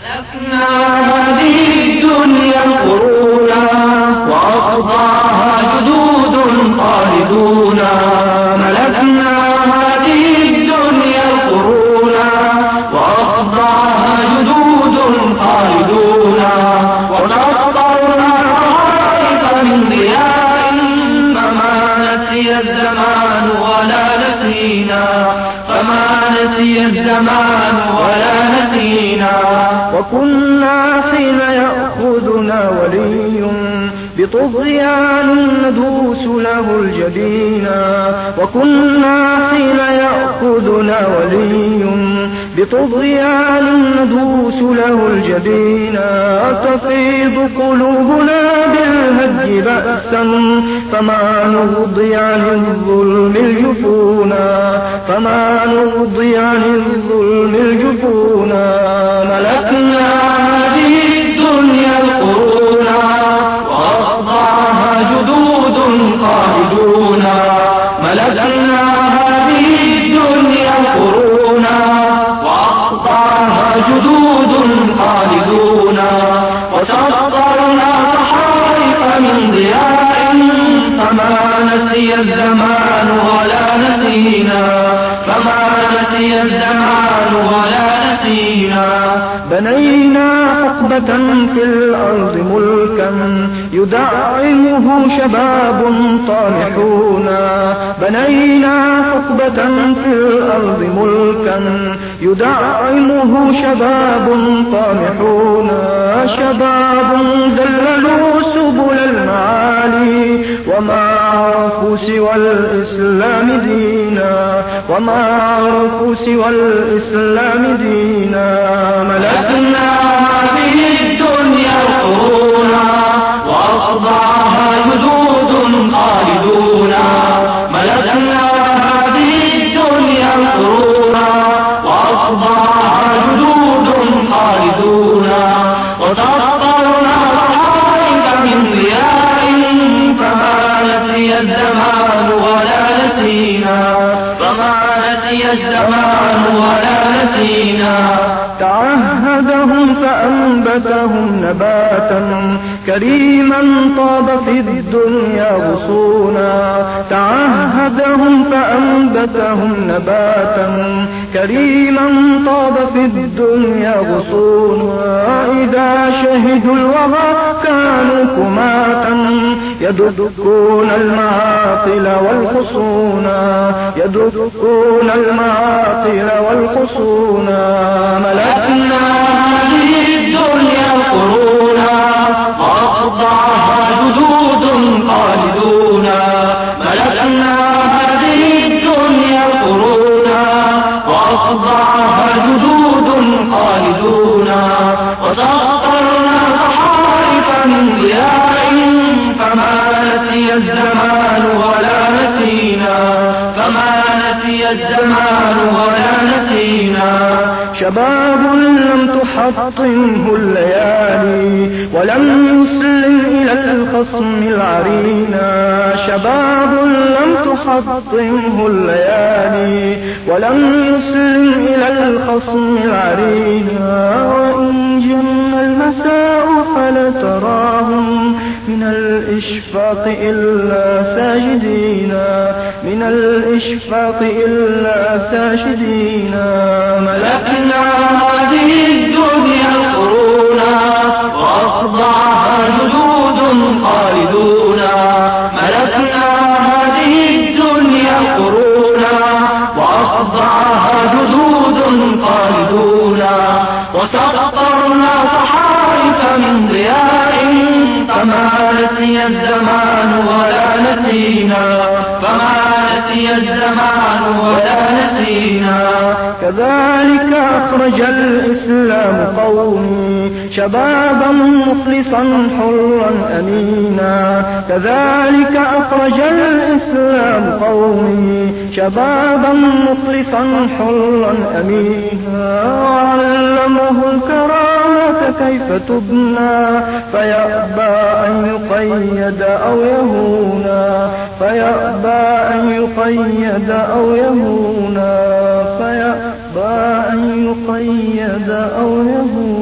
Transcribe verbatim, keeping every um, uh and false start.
ملكنا هذه الدنيا قرونا وأخضعها جدود خالدون. ملكنا هذه الدنيا قرونا وأخضعها جدود خالدون. وسطرنا طائف من ضياء فما نسي الزمان ولا نسينا. فما نسي الزمان ولا نسينا. وكنا حين يأخذنا ولي بطغيان ندوس له الجبينا. وكنا حين يأخذنا ولي بطغيان ندوس له الجبينا. تفيض قلوبنا بالهج بأسا فما نرضي عن الظلم الجفونا. فما نرضي عن الظلم الجفونا. ملكنا هذه الدنيا القرونا وأخضعها جدود خالدون. ملكنا هذه الدنيا القرونا وأخضعها جدود خالدون. وسطرنا صحائف من ضياء فما نسي الزمان ولا نسينا. فما نسي الزمان ولا نسينا. بنينا حقبة في الأرض ملكا يدعمه شباب طامحون. بنينا حقبة في الأرض ملكا يدعمه شباب طامحون. شباب دللوا سبل المعالي وما عرفوا سوى الإسلام دينا. وما عرفوا سوى الإسلام دينا. ملكنا هذه الدنيا القرونا وأخضعها جدود خالدون. ملكنا هذه الدنيا القرونا وأخضعها جدود خالدون. وسطرنا صحائف من ضياء فما نسي الزمان ولا نسينا. فما نسي الزمان ولا نسينا. تعهدهم فأنبتهم نباتا كريما طاب في الدنيا غصونا. تعهدهم فأنبتهم نباتا كريما طاب في الدنيا غصونا. إذا شهدوا الوغى كانوا كماتا يدكون المعاقل والخصونا. يدكون المعاقل والخصونا. ملكنا هذه الدنيا القرونا وأخضعها جدود خالدون. ملكنا هذه الدنيا القرونا وأخضعها جدود خالدون. وسطرنا صحائف من ضياء فما نسي الزمان ولا نسينا. فما نسي الزمان ولا نسينا. شباب لم تحطمه الليالي ولم يسلم إلى الخصم العرينا. شباب لم تحطمه الليالي ولم يسلم إلى الخصم العرينا. وإن جن المساء فلتراهم من الإشفاق إلا ساجدين. من الإشفاق إلا ساجدين. ملكنا هذه الدنيا القرونا وأخضعها جدود خالدون. ملكنا هذه الدنيا القرونا وأخضعها جدود خالدون. وسطرنا صحائف من ضياء فما نسي الزمان ولا نسينا. فما نسي الزمان ولا نسينا. كذلك أخرج الإسلام قومي شبابا مخلصا حرا أمينا. كذلك أخرج الإسلام قومي شبابا مخلصا حرا أمينا. وعلمه الكرامة كيف تبنى فيأبى أن يقيد أو يهونا. فيأبى أن يقيد أو يهونا. فيأبى أن يقيد أو يهونا.